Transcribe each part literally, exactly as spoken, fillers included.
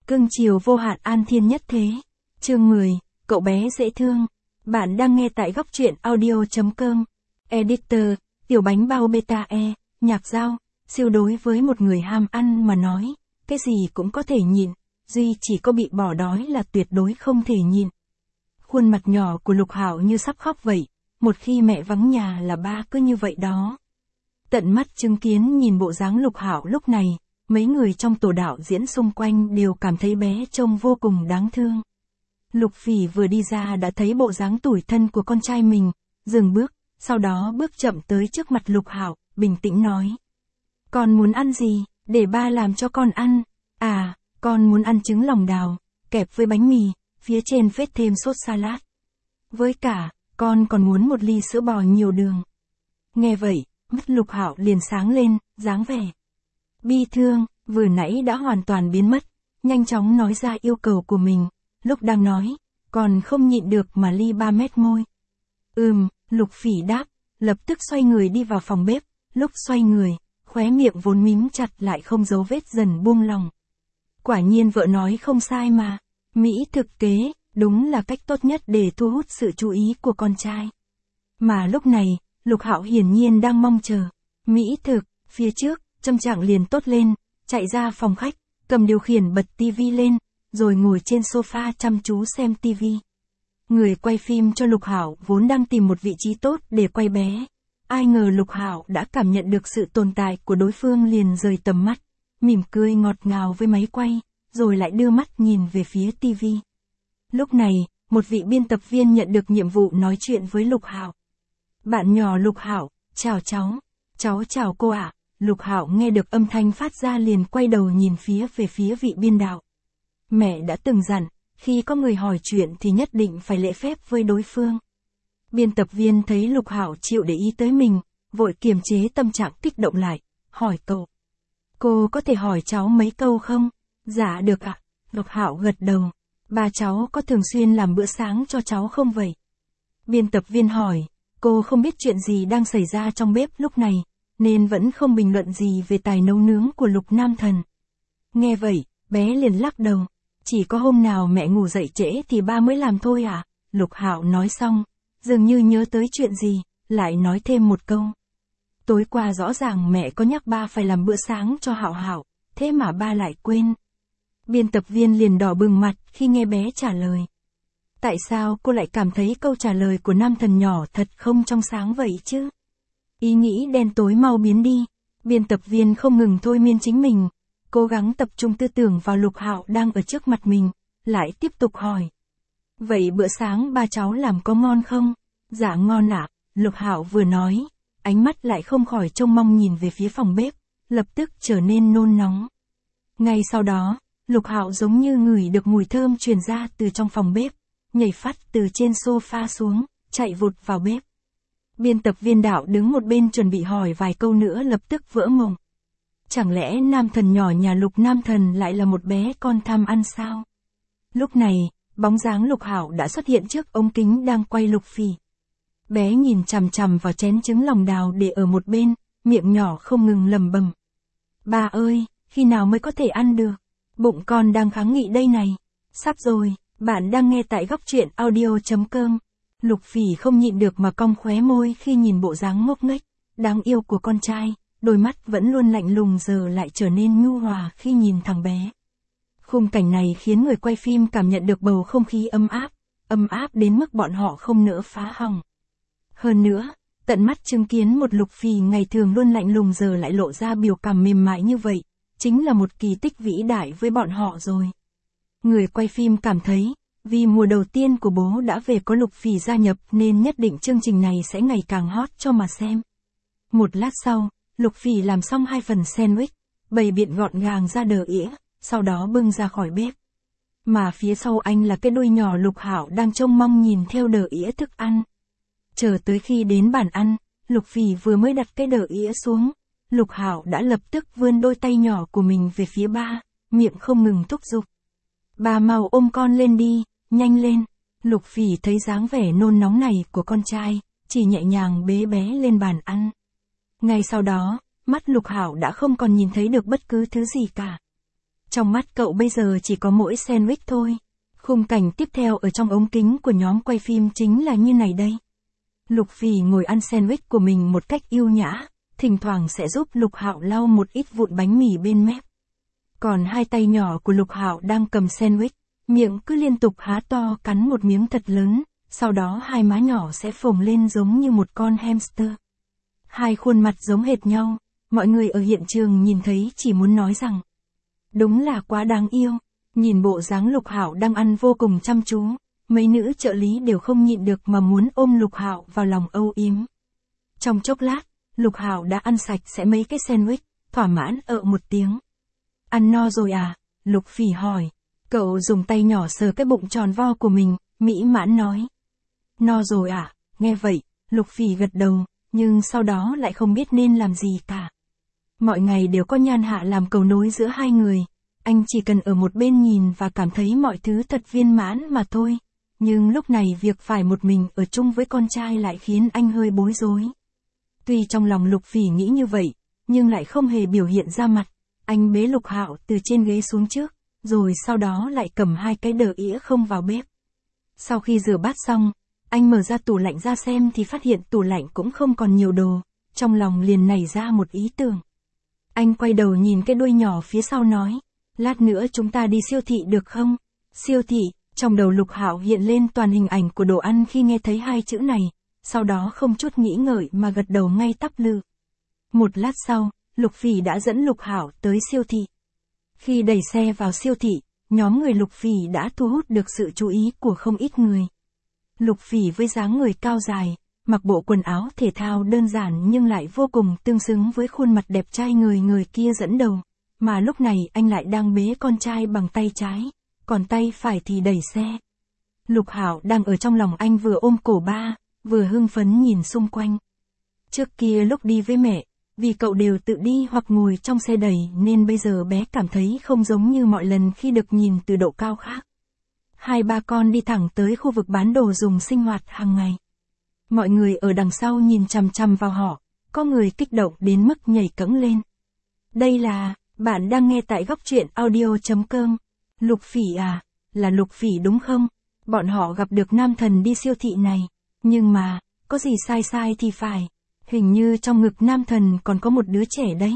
Cưng chiều vô hạn an thiên nhất thế. Chương mười, cậu bé dễ thương. Bạn đang nghe tại góc truyện audio.com. Editor, tiểu bánh bao beta e, nhạc dao, siêu đối với một người ham ăn mà nói, cái gì cũng có thể nhịn, duy chỉ có bị bỏ đói là tuyệt đối không thể nhịn. Khuôn mặt nhỏ của Lục Hạo như sắp khóc vậy, một khi mẹ vắng nhà là ba cứ như vậy đó. Tận mắt chứng kiến nhìn bộ dáng Lục Hạo lúc này, mấy người trong tổ đạo diễn xung quanh đều cảm thấy bé trông vô cùng đáng thương. Lục Phỉ vừa đi ra đã thấy bộ dáng tủi thân của con trai mình, dừng bước, sau đó bước chậm tới trước mặt Lục Hạo, bình tĩnh nói. Con muốn ăn gì, để ba làm cho con ăn. À, con muốn ăn trứng lòng đào, kẹp với bánh mì, phía trên phết thêm sốt salad. Với cả, con còn muốn một ly sữa bò nhiều đường. Nghe vậy, mắt Lục Hạo liền sáng lên, dáng vẻ bi thương, vừa nãy đã hoàn toàn biến mất, nhanh chóng nói ra yêu cầu của mình, lúc đang nói, còn không nhịn được mà li ba mét môi. Ừm, Lục Phỉ đáp, lập tức xoay người đi vào phòng bếp, lúc xoay người, khóe miệng vốn mím chặt lại không giấu vết dần buông lòng. Quả nhiên vợ nói không sai mà, mỹ thực kế, đúng là cách tốt nhất để thu hút sự chú ý của con trai. Mà lúc này, Lục Hạo hiển nhiên đang mong chờ, mỹ thực, phía trước, tâm trạng liền tốt lên, chạy ra phòng khách, cầm điều khiển bật tivi lên, rồi ngồi trên sofa chăm chú xem tivi. Người quay phim cho Lục Hạo vốn đang tìm một vị trí tốt để quay bé. Ai ngờ Lục Hạo đã cảm nhận được sự tồn tại của đối phương liền rời tầm mắt, mỉm cười ngọt ngào với máy quay, rồi lại đưa mắt nhìn về phía tivi. Lúc này, một vị biên tập viên nhận được nhiệm vụ nói chuyện với Lục Hạo. Bạn nhỏ Lục Hạo, chào cháu. Cháu chào cô ạ. Lục Hạo nghe được âm thanh phát ra liền quay đầu nhìn phía về phía vị biên đạo. Mẹ đã từng dặn, khi có người hỏi chuyện thì nhất định phải lễ phép với đối phương. Biên tập viên thấy Lục Hạo chịu để ý tới mình, vội kiềm chế tâm trạng kích động lại, hỏi cậu. Cô có thể hỏi cháu mấy câu không? Dạ được ạ. Lục Hạo gật đầu. Ba cháu có thường xuyên làm bữa sáng cho cháu không vậy? Biên tập viên hỏi, cô không biết chuyện gì đang xảy ra trong bếp lúc này, nên vẫn không bình luận gì về tài nấu nướng của Lục Nam Thần. Nghe vậy, bé liền lắc đầu. Chỉ có hôm nào mẹ ngủ dậy trễ thì ba mới làm thôi à? Lục Hạo nói xong, dường như nhớ tới chuyện gì, lại nói thêm một câu. Tối qua rõ ràng mẹ có nhắc ba phải làm bữa sáng cho Hạo Hạo, thế mà ba lại quên. Biên tập viên liền đỏ bừng mặt khi nghe bé trả lời. Tại sao cô lại cảm thấy câu trả lời của Nam Thần nhỏ thật không trong sáng vậy chứ? Ý nghĩ đen tối mau biến đi. Biên tập viên không ngừng thôi miên chính mình, cố gắng tập trung tư tưởng vào Lục Hạo đang ở trước mặt mình, lại tiếp tục hỏi. Vậy bữa sáng ba cháu làm có ngon không? Dạ ngon ạ. Lục Hạo vừa nói, ánh mắt lại không khỏi trông mong nhìn về phía phòng bếp, lập tức trở nên nôn nóng. Ngay sau đó, Lục Hạo giống như ngửi được mùi thơm truyền ra từ trong phòng bếp, nhảy phắt từ trên sofa xuống, chạy vụt vào bếp. Biên tập viên đạo đứng một bên chuẩn bị hỏi vài câu nữa lập tức vỡ mộng. Chẳng lẽ Nam Thần nhỏ nhà Lục Nam Thần lại là một bé con tham ăn sao? Lúc này, bóng dáng Lục Hạo đã xuất hiện trước ống kính đang quay Lục Phỉ. Bé nhìn chằm chằm vào chén trứng lòng đào để ở một bên, miệng nhỏ không ngừng lẩm bẩm. Ba ơi, khi nào mới có thể ăn được? Bụng con đang kháng nghị đây này. Sắp rồi, bạn đang nghe tại góc truyện audio.com. Lục Phỉ không nhịn được mà cong khóe môi khi nhìn bộ dáng ngốc nghếch, đáng yêu của con trai, đôi mắt vẫn luôn lạnh lùng giờ lại trở nên nhu hòa khi nhìn thằng bé. Khung cảnh này khiến người quay phim cảm nhận được bầu không khí ấm áp, ấm áp đến mức bọn họ không nỡ phá hỏng. Hơn nữa, tận mắt chứng kiến một Lục Phỉ ngày thường luôn lạnh lùng giờ lại lộ ra biểu cảm mềm mại như vậy, chính là một kỳ tích vĩ đại với bọn họ rồi. Người quay phim cảm thấy, vì mùa đầu tiên của bố đã về có Lục Phỉ gia nhập nên nhất định chương trình này sẽ ngày càng hot cho mà xem. Một lát sau, Lục Phỉ làm xong hai phần sandwich, bày biện gọn gàng ra đờ ỉa, sau đó bưng ra khỏi bếp. Mà phía sau anh là cái đuôi nhỏ Lục Hạo đang trông mong nhìn theo đờ ỉa thức ăn. Chờ tới khi đến bàn ăn, Lục Phỉ vừa mới đặt cái đờ ỉa xuống, Lục Hạo đã lập tức vươn đôi tay nhỏ của mình về phía ba, miệng không ngừng thúc giục. Ba mau ôm con lên đi, nhanh lên. Lục Phỉ thấy dáng vẻ nôn nóng này của con trai, chỉ nhẹ nhàng bế bé lên bàn ăn. Ngay sau đó, mắt Lục Hạo đã không còn nhìn thấy được bất cứ thứ gì cả. Trong mắt cậu bây giờ chỉ có mỗi sandwich thôi. Khung cảnh tiếp theo ở trong ống kính của nhóm quay phim chính là như này đây. Lục Phỉ ngồi ăn sandwich của mình một cách yêu nhã, thỉnh thoảng sẽ giúp Lục Hạo lau một ít vụn bánh mì bên mép. Còn hai tay nhỏ của Lục Hạo đang cầm sandwich, miệng cứ liên tục há to cắn một miếng thật lớn, sau đó hai má nhỏ sẽ phồng lên giống như một con hamster. Hai khuôn mặt giống hệt nhau, mọi người ở hiện trường nhìn thấy chỉ muốn nói rằng, đúng là quá đáng yêu. Nhìn bộ dáng Lục Hạo đang ăn vô cùng chăm chú, mấy nữ trợ lý đều không nhịn được mà muốn ôm Lục Hạo vào lòng âu yếm. Trong chốc lát, Lục Hạo đã ăn sạch sẽ mấy cái sandwich, thỏa mãn ợ một tiếng. Ăn no rồi à? Lục Phỉ hỏi. Cậu dùng tay nhỏ sờ cái bụng tròn vo của mình, mỹ mãn nói. No rồi à? Nghe vậy, Lục Phỉ gật đầu, nhưng sau đó lại không biết nên làm gì cả. Mọi ngày đều có Nhan Hạ làm cầu nối giữa hai người. Anh chỉ cần ở một bên nhìn và cảm thấy mọi thứ thật viên mãn mà thôi. Nhưng lúc này việc phải một mình ở chung với con trai lại khiến anh hơi bối rối. Tuy trong lòng Lục Phỉ nghĩ như vậy, nhưng lại không hề biểu hiện ra mặt. Anh bế Lục Hạo từ trên ghế xuống trước, rồi sau đó lại cầm hai cái đờ ĩa không vào bếp. Sau khi rửa bát xong, anh mở ra tủ lạnh ra xem thì phát hiện tủ lạnh cũng không còn nhiều đồ, trong lòng liền nảy ra một ý tưởng. Anh quay đầu nhìn cái đuôi nhỏ phía sau nói, lát nữa chúng ta đi siêu thị được không? Siêu thị, trong đầu Lục Hạo hiện lên toàn hình ảnh của đồ ăn khi nghe thấy hai chữ này, sau đó không chút nghĩ ngợi mà gật đầu ngay tắp lự. Một lát sau, Lục Phỉ đã dẫn Lục Hạo tới siêu thị. Khi đẩy xe vào siêu thị, nhóm người Lục Phỉ đã thu hút được sự chú ý của không ít người. Lục Phỉ với dáng người cao dài, mặc bộ quần áo thể thao đơn giản nhưng lại vô cùng tương xứng với khuôn mặt đẹp trai người người kia dẫn đầu. Mà lúc này anh lại đang bế con trai bằng tay trái, còn tay phải thì đẩy xe. Lục Hạo đang ở trong lòng anh vừa ôm cổ ba, vừa hưng phấn nhìn xung quanh. Trước kia lúc đi với mẹ, vì cậu đều tự đi hoặc ngồi trong xe đẩy nên bây giờ bé cảm thấy không giống như mọi lần khi được nhìn từ độ cao khác. Hai ba con đi thẳng tới khu vực bán đồ dùng sinh hoạt hàng ngày. Mọi người ở đằng sau nhìn chằm chằm vào họ, có người kích động đến mức nhảy cẫng lên. Đây là, bạn đang nghe tại góc truyện audio chấm com. Lục Phỉ à, là Lục Phỉ đúng không? Bọn họ gặp được nam thần đi siêu thị này. Nhưng mà, có gì sai sai thì phải. Hình như trong ngực nam thần còn có một đứa trẻ đấy.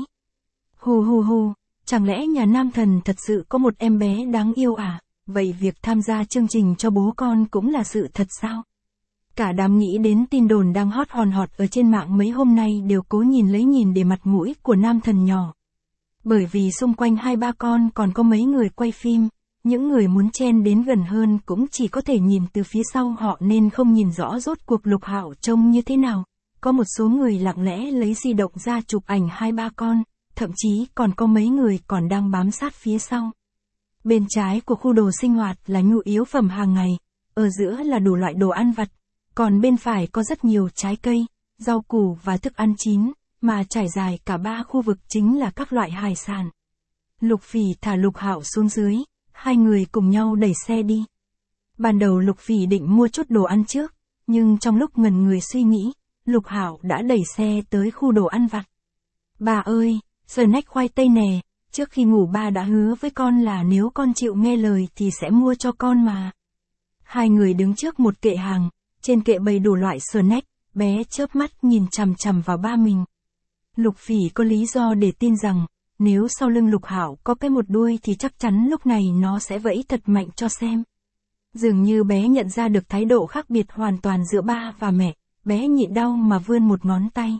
Hù hù hù, chẳng lẽ nhà nam thần thật sự có một em bé đáng yêu à? Vậy việc tham gia chương trình cho bố con cũng là sự thật sao? Cả đám nghĩ đến tin đồn đang hot hòn hot ở trên mạng mấy hôm nay đều cố nhìn lấy nhìn để mặt mũi của nam thần nhỏ. Bởi vì xung quanh hai ba con còn có mấy người quay phim, những người muốn chen đến gần hơn cũng chỉ có thể nhìn từ phía sau họ nên không nhìn rõ rốt cuộc Lục Hạo trông như thế nào. Có một số người lặng lẽ lấy di động ra chụp ảnh hai ba con, thậm chí còn có mấy người còn đang bám sát phía sau. Bên trái của khu đồ sinh hoạt là nhu yếu phẩm hàng ngày, ở giữa là đủ loại đồ ăn vặt, còn bên phải có rất nhiều trái cây, rau củ và thức ăn chín, mà trải dài cả ba khu vực chính là các loại hải sản. Lục Phỉ thả Lục Hạo xuống dưới, hai người cùng nhau đẩy xe đi. Ban đầu Lục Phỉ định mua chút đồ ăn trước, nhưng trong lúc ngần người suy nghĩ, Lục Hạo đã đẩy xe tới khu đồ ăn vặt. Bà ơi, snack khoai tây nè, trước khi ngủ ba đã hứa với con là nếu con chịu nghe lời thì sẽ mua cho con mà. Hai người đứng trước một kệ hàng, trên kệ bày đủ loại snack, bé chớp mắt nhìn chằm chằm vào ba mình. Lục Phỉ có lý do để tin rằng, nếu sau lưng Lục Hạo có cái một đuôi thì chắc chắn lúc này nó sẽ vẫy thật mạnh cho xem. Dường như bé nhận ra được thái độ khác biệt hoàn toàn giữa ba và mẹ, bé nhịn đau mà vươn một ngón tay.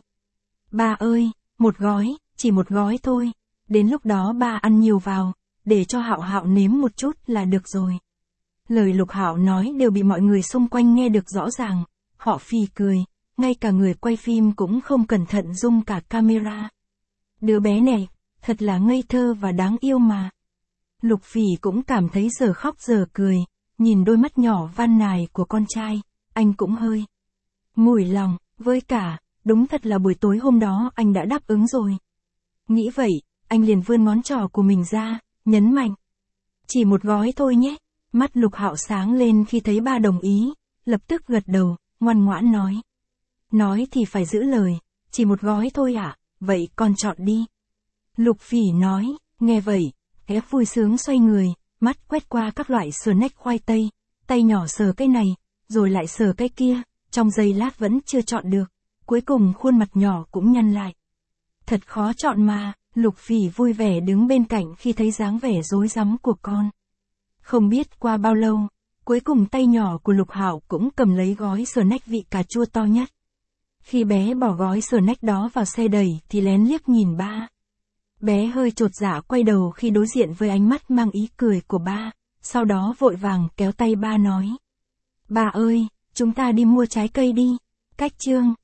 Ba ơi, một gói, chỉ một gói thôi, đến lúc đó ba ăn nhiều vào, để cho Hạo Hạo nếm một chút là được rồi. Lời Lục Hạo nói đều bị mọi người xung quanh nghe được rõ ràng, họ phì cười, ngay cả người quay phim cũng không cẩn thận zoom cả camera. Đứa bé này, thật là ngây thơ và đáng yêu mà. Lục Phỉ cũng cảm thấy giờ khóc giờ cười, nhìn đôi mắt nhỏ van nài của con trai, anh cũng hơi mủi lòng, với cả, đúng thật là buổi tối hôm đó anh đã đáp ứng rồi. Nghĩ vậy, anh liền vươn ngón trỏ của mình ra, nhấn mạnh. Chỉ một gói thôi nhé. Mắt Lục Hạo sáng lên khi thấy ba đồng ý, lập tức gật đầu, ngoan ngoãn nói. Nói thì phải giữ lời, chỉ một gói thôi ạ, à? Vậy con chọn đi. Lục Phỉ nói, nghe vậy, bé vui sướng xoay người, mắt quét qua các loại snack khoai tây, tay nhỏ sờ cái này, rồi lại sờ cái kia, trong giây lát vẫn chưa chọn được, cuối cùng khuôn mặt nhỏ cũng nhăn lại. Thật khó chọn mà, Lục Phỉ vui vẻ đứng bên cạnh khi thấy dáng vẻ rối rắm của con. Không biết qua bao lâu, cuối cùng tay nhỏ của Lục Hạo cũng cầm lấy gói snack vị cà chua to nhất. Khi bé bỏ gói snack đó vào xe đẩy thì lén liếc nhìn ba. Bé hơi chột dạ quay đầu khi đối diện với ánh mắt mang ý cười của ba, sau đó vội vàng kéo tay ba nói. Ba ơi, chúng ta đi mua trái cây đi. Cách chương